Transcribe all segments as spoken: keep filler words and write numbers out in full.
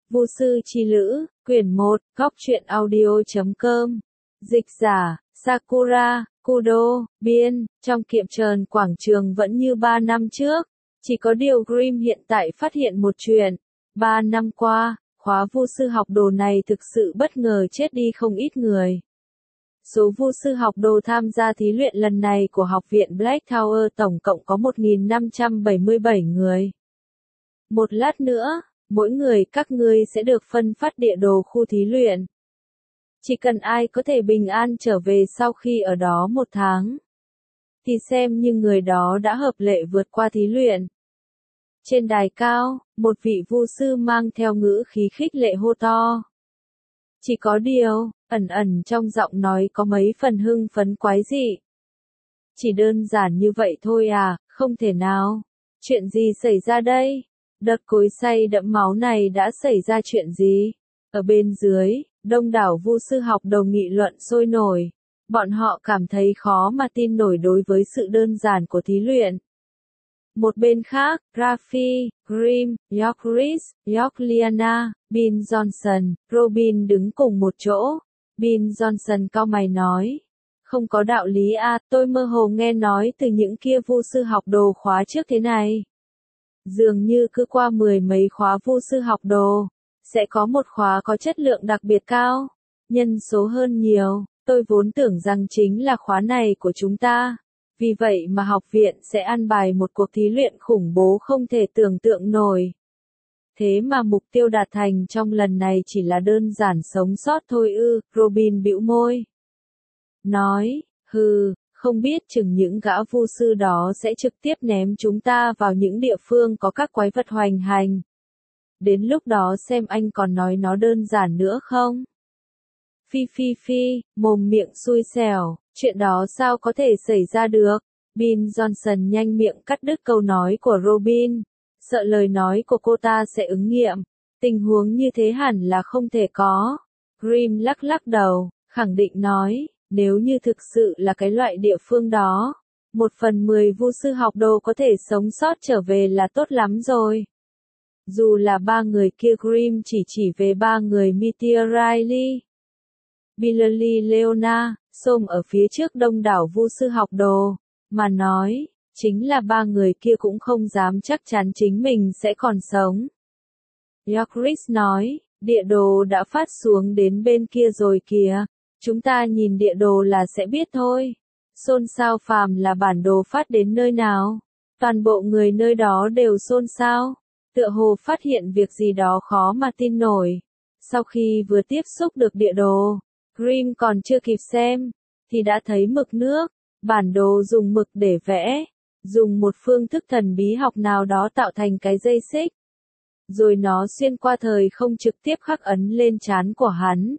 Vu sư chi lữ, quyển một, góc truyện audio chấm com. Dịch giả, Sakura, Kudo, biên, trong kiệm trờn quảng trường vẫn như ba năm trước. Chỉ có điều Grimm hiện tại phát hiện một chuyện. Ba năm qua, khóa vu sư học đồ này thực sự bất ngờ chết đi không ít người. Số vu sư học đồ tham gia thí luyện lần này của học viện Black Tower tổng cộng có một nghìn năm trăm bảy mươi bảy người. Một lát nữa, mỗi người các ngươi sẽ được phân phát địa đồ khu thí luyện. Chỉ cần ai có thể bình an trở về sau khi ở đó một tháng, thì xem như người đó đã hợp lệ vượt qua thí luyện. Trên đài cao, một vị vu sư mang theo ngữ khí khích lệ hô to. Chỉ có điều, ẩn ẩn trong giọng nói có mấy phần hưng phấn quái dị. Chỉ đơn giản như vậy thôi à, không thể nào. Chuyện gì xảy ra đây? Đợt cối xay đẫm máu này đã xảy ra chuyện gì? Ở bên dưới, đông đảo vu sư học đầu nghị luận sôi nổi. Bọn họ cảm thấy khó mà tin nổi đối với sự đơn giản của thí luyện. Một bên khác, Raffi, Grimm, Yorkris, Yorkliana, Bill Johnson, Robin đứng cùng một chỗ. Bill Johnson cau mày nói. Không có đạo lý à, tôi mơ hồ nghe nói từ những kia vu sư học đồ khóa trước thế này. Dường như cứ qua mười mấy khóa vu sư học đồ, sẽ có một khóa có chất lượng đặc biệt cao, nhân số hơn nhiều. Tôi vốn tưởng rằng chính là khóa này của chúng ta. Vì vậy mà học viện sẽ an bài một cuộc thí luyện khủng bố không thể tưởng tượng nổi. Thế mà mục tiêu đạt thành trong lần này chỉ là đơn giản sống sót thôi ư, Robin bĩu môi. Nói, hừ, không biết chừng những gã vu sư đó sẽ trực tiếp ném chúng ta vào những địa phương có các quái vật hoành hành. Đến lúc đó xem anh còn nói nó đơn giản nữa không? Phi phi phi, mồm miệng xui xẻo, chuyện đó sao có thể xảy ra được? Bill Johnson nhanh miệng cắt đứt câu nói của Robin, sợ lời nói của cô ta sẽ ứng nghiệm. Tình huống như thế hẳn là không thể có. Grimm lắc lắc đầu, khẳng định nói, nếu như thực sự là cái loại địa phương đó, một phần mười vu sư học đồ có thể sống sót trở về là tốt lắm rồi. Dù là ba người kia, Grimm chỉ chỉ về ba người Meteor Riley, Billy Leona, xôm ở phía trước đông đảo vu sư học đồ, mà nói, chính là ba người kia cũng không dám chắc chắn chính mình sẽ còn sống. Yorkris nói, địa đồ đã phát xuống đến bên kia rồi kìa, chúng ta nhìn địa đồ là sẽ biết thôi. Xôn xao phàm là bản đồ phát đến nơi nào? Toàn bộ người nơi đó đều xôn xao, tựa hồ phát hiện việc gì đó khó mà tin nổi. Sau khi vừa tiếp xúc được địa đồ, Grimm còn chưa kịp xem, thì đã thấy mực nước, bản đồ dùng mực để vẽ, dùng một phương thức thần bí học nào đó tạo thành cái dây xích. Rồi nó xuyên qua thời không trực tiếp khắc ấn lên trán của hắn.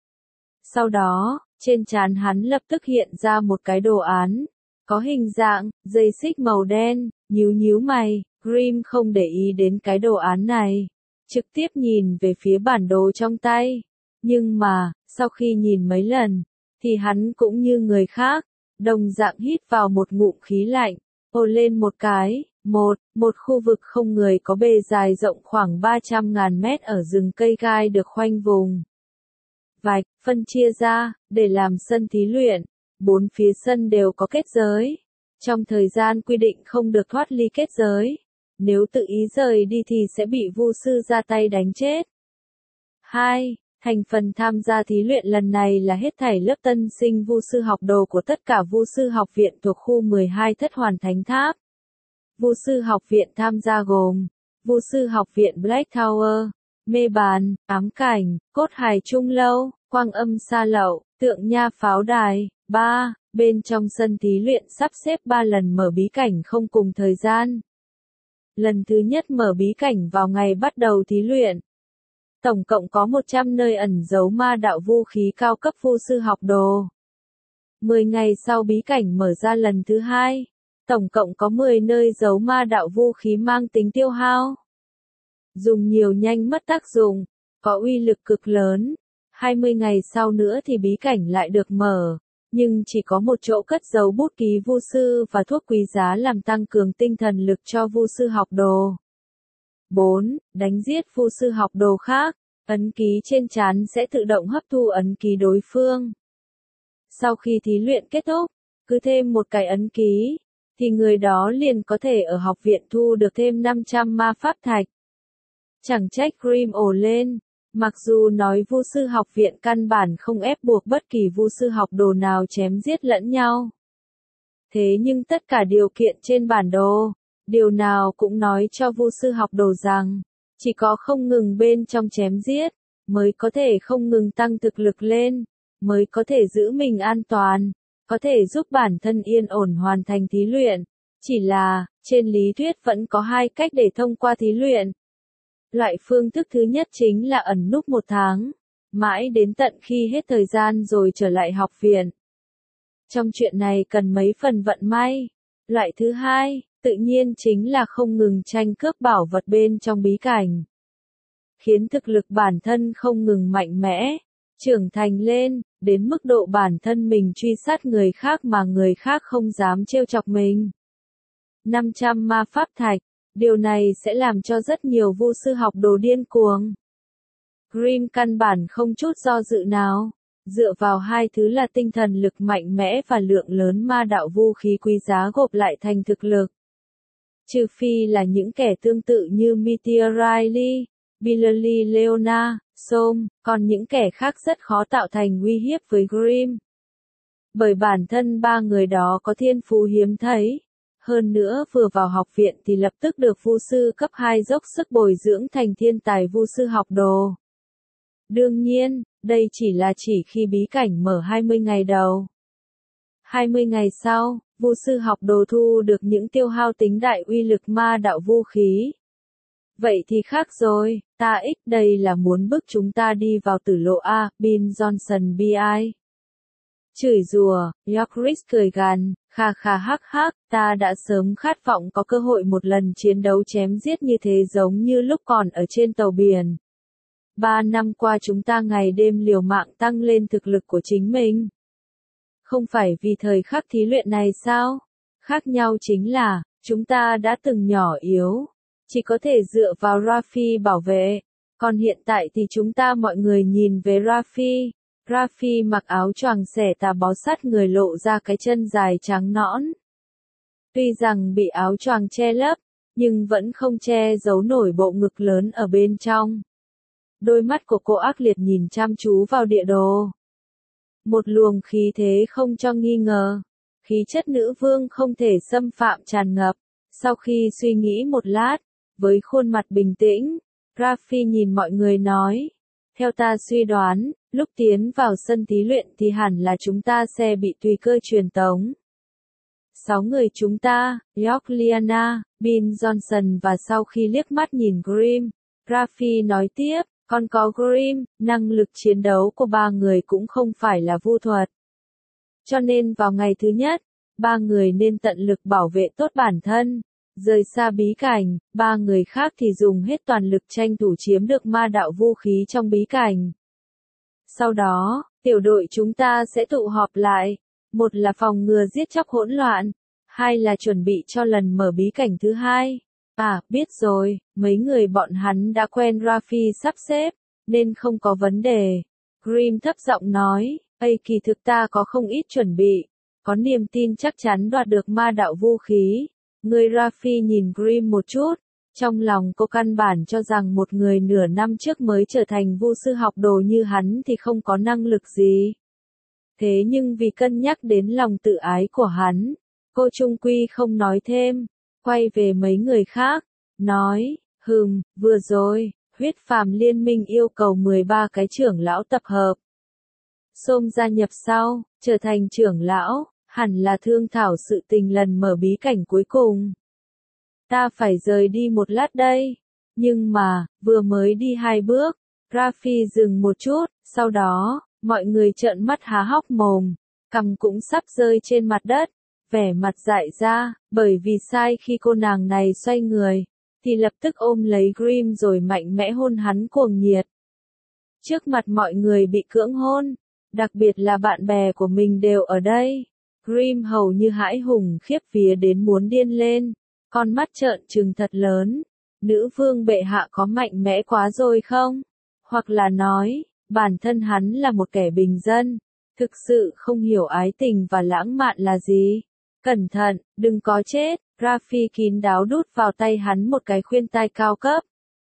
Sau đó, trên trán hắn lập tức hiện ra một cái đồ án, có hình dạng, dây xích màu đen, nhíu nhíu mày, Grimm không để ý đến cái đồ án này, trực tiếp nhìn về phía bản đồ trong tay. Nhưng mà, sau khi nhìn mấy lần, thì hắn cũng như người khác, đồng dạng hít vào một ngụm khí lạnh, ồ lên một cái, một, một khu vực không người có bề dài rộng khoảng ba trăm ngàn mét ở rừng cây gai được khoanh vùng. Vạch, phân chia ra, để làm sân thí luyện, bốn phía sân đều có kết giới. Trong thời gian quy định không được thoát ly kết giới, nếu tự ý rời đi thì sẽ bị vu sư ra tay đánh chết. hai. Thành phần tham gia thí luyện lần này là hết thảy lớp tân sinh vu sư học đồ của tất cả vu sư học viện thuộc khu mười hai Thất Hoàn Thánh Tháp. Vu sư học viện tham gia gồm vu sư học viện Black Tower, Mê Bàn, Ám Cảnh, Cốt Hài Trung Lâu, Quang Âm Sa Lậu, Tượng Nha Pháo Đài. ba. Bên trong sân thí luyện sắp xếp ba lần mở bí cảnh không cùng thời gian. Lần thứ nhất mở bí cảnh vào ngày bắt đầu thí luyện. Tổng cộng có một trăm nơi ẩn giấu ma đạo vũ khí cao cấp vu sư học đồ. mười ngày sau bí cảnh mở ra lần thứ hai. Tổng cộng có mười nơi giấu ma đạo vũ khí mang tính tiêu hao. Dùng nhiều nhanh mất tác dụng, có uy lực cực lớn. hai mươi ngày sau nữa thì bí cảnh lại được mở, nhưng chỉ có một chỗ cất giấu bút ký vu sư và thuốc quý giá làm tăng cường tinh thần lực cho vu sư học đồ. bốn. Đánh giết vu sư học đồ khác. ấn ký trên trán sẽ tự động hấp thu ấn ký đối phương. Sau khi thí luyện kết thúc, cứ thêm một cái ấn ký, thì người đó liền có thể ở học viện thu được thêm năm trăm ma pháp thạch. Chẳng trách Grimm ồ lên, mặc dù nói vu sư học viện căn bản không ép buộc bất kỳ vu sư học đồ nào chém giết lẫn nhau. Thế nhưng tất cả điều kiện trên bản đồ, điều nào cũng nói cho vu sư học đồ rằng, chỉ có không ngừng bên trong chém giết, mới có thể không ngừng tăng thực lực lên, mới có thể giữ mình an toàn, có thể giúp bản thân yên ổn hoàn thành thí luyện. Chỉ là, trên lý thuyết vẫn có hai cách để thông qua thí luyện. Loại phương thức thứ nhất chính là ẩn núp một tháng, mãi đến tận khi hết thời gian rồi trở lại học viện. Trong chuyện này cần mấy phần vận may. Loại thứ hai, tự nhiên chính là không ngừng tranh cướp bảo vật bên trong bí cảnh. Khiến thực lực bản thân không ngừng mạnh mẽ, trưởng thành lên, đến mức độ bản thân mình truy sát người khác mà người khác không dám trêu chọc mình. năm trăm ma pháp thạch, điều này sẽ làm cho rất nhiều vu sư học đồ điên cuồng. Grimm căn bản không chút do dự nào, dựa vào hai thứ là tinh thần lực mạnh mẽ và lượng lớn ma đạo vũ khí quý giá gộp lại thành thực lực. Trừ phi là những kẻ tương tự như Meteor Riley, Billy Leona, Som, còn những kẻ khác rất khó tạo thành uy hiếp với Grimm. Bởi bản thân ba người đó có thiên phú hiếm thấy. Hơn nữa vừa vào học viện thì lập tức được vu sư cấp hai dốc sức bồi dưỡng thành thiên tài vu sư học đồ. Đương nhiên, đây chỉ là chỉ khi bí cảnh mở hai mươi ngày đầu. hai mươi ngày sau, vu sư học đồ thu được những tiêu hao tính đại uy lực ma đạo vũ khí. Vậy thì khác rồi, ta ích đây là muốn bức chúng ta đi vào tử lộ A, Bin Johnson bi ai. Chửi rủa, Yorkris cười gằn, kha kha hắc hắc, ta đã sớm khát vọng có cơ hội một lần chiến đấu chém giết như thế giống như lúc còn ở trên tàu biển. Ba năm qua chúng ta ngày đêm liều mạng tăng lên thực lực của chính mình. Không phải vì thời khắc thí luyện này sao? Khác nhau chính là, chúng ta đã từng nhỏ yếu, chỉ có thể dựa vào Raffi bảo vệ, còn hiện tại thì chúng ta mọi người nhìn về Raffi. Raffi mặc áo choàng xẻ tà bó sát người lộ ra cái chân dài trắng nõn. Tuy rằng bị áo choàng che lấp, nhưng vẫn không che giấu nổi bộ ngực lớn ở bên trong. Đôi mắt của cô ác liệt nhìn chăm chú vào địa đồ. Một luồng khí thế không cho nghi ngờ. Khí chất nữ vương không thể xâm phạm tràn ngập. Sau khi suy nghĩ một lát, với khuôn mặt bình tĩnh, Raffi nhìn mọi người nói. Theo ta suy đoán, lúc tiến vào sân thí luyện thì hẳn là chúng ta sẽ bị tùy cơ truyền tống. Sáu người chúng ta, York Liana, Bin Johnson và sau khi liếc mắt nhìn Grimm, Raffi nói tiếp, còn có Grimm, năng lực chiến đấu của ba người cũng không phải là vu thuật. Cho nên vào ngày thứ nhất, ba người nên tận lực bảo vệ tốt bản thân. Rời xa bí cảnh, ba người khác thì dùng hết toàn lực tranh thủ chiếm được ma đạo vũ khí trong bí cảnh. Sau đó, tiểu đội chúng ta sẽ tụ họp lại. Một là phòng ngừa giết chóc hỗn loạn, hai là chuẩn bị cho lần mở bí cảnh thứ hai. À, biết rồi, mấy người bọn hắn đã quen Raffi sắp xếp, nên không có vấn đề. Grimm thấp giọng nói, Ây kỳ thực ta có không ít chuẩn bị, có niềm tin chắc chắn đoạt được ma đạo vũ khí. Người Raffi nhìn Grimm một chút, trong lòng cô căn bản cho rằng một người nửa năm trước mới trở thành vu sư học đồ như hắn thì không có năng lực gì. Thế nhưng vì cân nhắc đến lòng tự ái của hắn, cô trung quy không nói thêm, quay về mấy người khác, nói, hừm, vừa rồi, huyết phàm liên minh yêu cầu mười ba cái trưởng lão tập hợp. Som gia nhập sau, trở thành trưởng lão. Hẳn là thương thảo sự tình lần mở bí cảnh cuối cùng. Ta phải rời đi một lát đây. Nhưng mà, vừa mới đi hai bước, Raffi dừng một chút, sau đó, mọi người trợn mắt há hốc mồm, cằm cũng sắp rơi trên mặt đất, vẻ mặt dại ra, bởi vì sai khi cô nàng này xoay người, thì lập tức ôm lấy Grimm rồi mạnh mẽ hôn hắn cuồng nhiệt. Trước mặt mọi người bị cưỡng hôn, đặc biệt là bạn bè của mình đều ở đây. Grimm hầu như hãi hùng khiếp vía đến muốn điên lên, con mắt trợn trừng thật lớn. Nữ vương bệ hạ có mạnh mẽ quá rồi không? Hoặc là nói, bản thân hắn là một kẻ bình dân, thực sự không hiểu ái tình và lãng mạn là gì. Cẩn thận, đừng có chết, Raffi kín đáo đút vào tay hắn một cái khuyên tai cao cấp.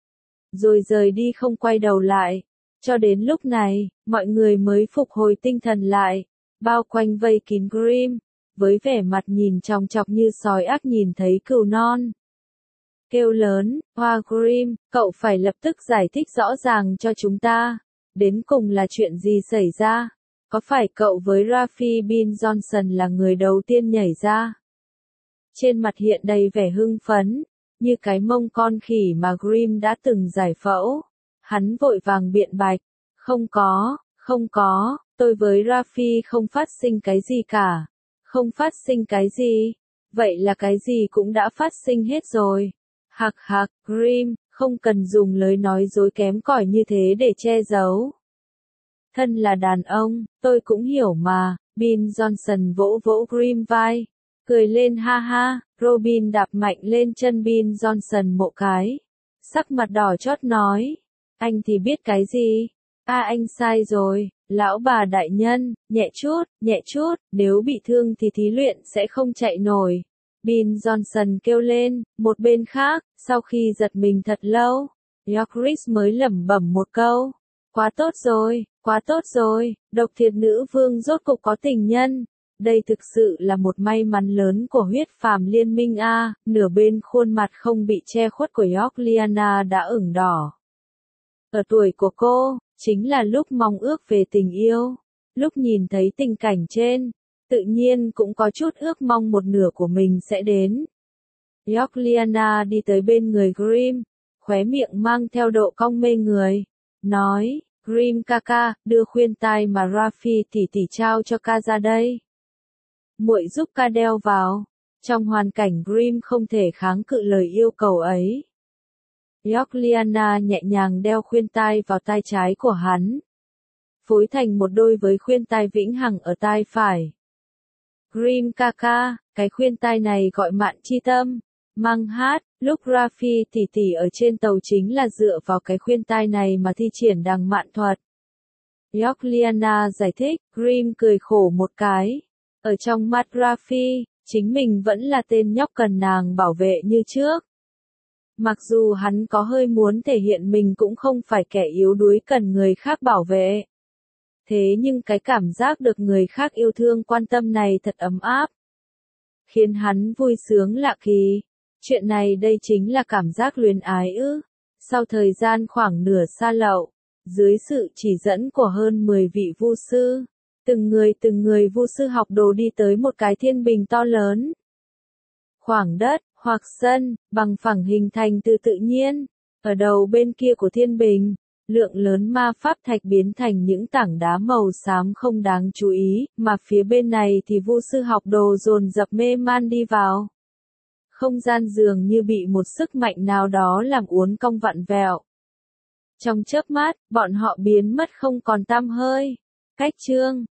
Rồi rời đi không quay đầu lại. Cho đến lúc này, mọi người mới phục hồi tinh thần lại, bao quanh vây kín Grimm, với vẻ mặt nhìn chòng chọc như sói ác nhìn thấy cừu non. Kêu lớn, Hoa Grimm, cậu phải lập tức giải thích rõ ràng cho chúng ta. Đến cùng là chuyện gì xảy ra? Có phải cậu với Raffi bin Johnson là người đầu tiên nhảy ra? Trên mặt hiện đầy vẻ hưng phấn, như cái mông con khỉ mà Grimm đã từng giải phẫu. Hắn vội vàng biện bạch, không có, không có, tôi với Raffi không phát sinh cái gì cả. Không phát sinh cái gì? Vậy là cái gì cũng đã phát sinh hết rồi. Hạc hạc, Grimm, không cần dùng lời nói dối kém cỏi như thế để che giấu. Thân là đàn ông, tôi cũng hiểu mà, Bin Johnson vỗ vỗ Grimm vai, cười lên ha ha, Robin đạp mạnh lên chân Bin Johnson một cái. Sắc mặt đỏ chót nói, anh thì biết cái gì? À anh sai rồi, lão bà đại nhân, nhẹ chút, nhẹ chút, nếu bị thương thì thí luyện sẽ không chạy nổi. Bin Johnson kêu lên, một bên khác, sau khi giật mình thật lâu, Yorkris mới lẩm bẩm một câu. Quá tốt rồi, quá tốt rồi, độc thiệt nữ vương rốt cục có tình nhân. Đây thực sự là một may mắn lớn của huyết phàm liên minh a. Nửa bên khuôn mặt không bị che khuất của Yorkliana đã ửng đỏ. Ở tuổi của cô, chính là lúc mong ước về tình yêu. Lúc nhìn thấy tình cảnh trên, tự nhiên cũng có chút ước mong một nửa của mình sẽ đến. Yorkliana đi tới bên người Grimm, khóe miệng mang theo độ cong mê người, nói, Grimm ca ca, đưa khuyên tai mà Raffi tỷ tỷ trao cho ca ra đây. Muội giúp ca đeo vào. Trong hoàn cảnh Grimm không thể kháng cự lời yêu cầu ấy. Yorkliana nhẹ nhàng đeo khuyên tai vào tai trái của hắn, phối thành một đôi với khuyên tai vĩnh hằng ở tai phải. Grimm ca ca, cái khuyên tai này gọi mạn chi tâm. Mang hát, lúc Raffi tỷ tỷ ở trên tàu chính là dựa vào cái khuyên tai này mà thi triển đằng mạn thuật. Yorkliana giải thích, Grimm cười khổ một cái. Ở trong mắt Raffi, chính mình vẫn là tên nhóc cần nàng bảo vệ như trước. Mặc dù hắn có hơi muốn thể hiện mình cũng không phải kẻ yếu đuối cần người khác bảo vệ. Thế nhưng cái cảm giác được người khác yêu thương quan tâm này thật ấm áp. Khiến hắn vui sướng lạ kỳ. Chuyện này đây chính là cảm giác luyến ái ư. Sau thời gian khoảng nửa xa lậu, dưới sự chỉ dẫn của hơn mười vị vu sư, từng người từng người vu sư học đồ đi tới một cái thiên bình to lớn. Khoảng đất, hoặc sân, bằng phẳng hình thành từ tự nhiên. Ở đầu bên kia của thiên bình, lượng lớn ma pháp thạch biến thành những tảng đá màu xám không đáng chú ý, mà phía bên này thì vu sư học đồ dồn dập mê man đi vào. Không gian dường như bị một sức mạnh nào đó làm uốn cong vặn vẹo. Trong chớp mắt, bọn họ biến mất không còn tăm hơi. Cách chương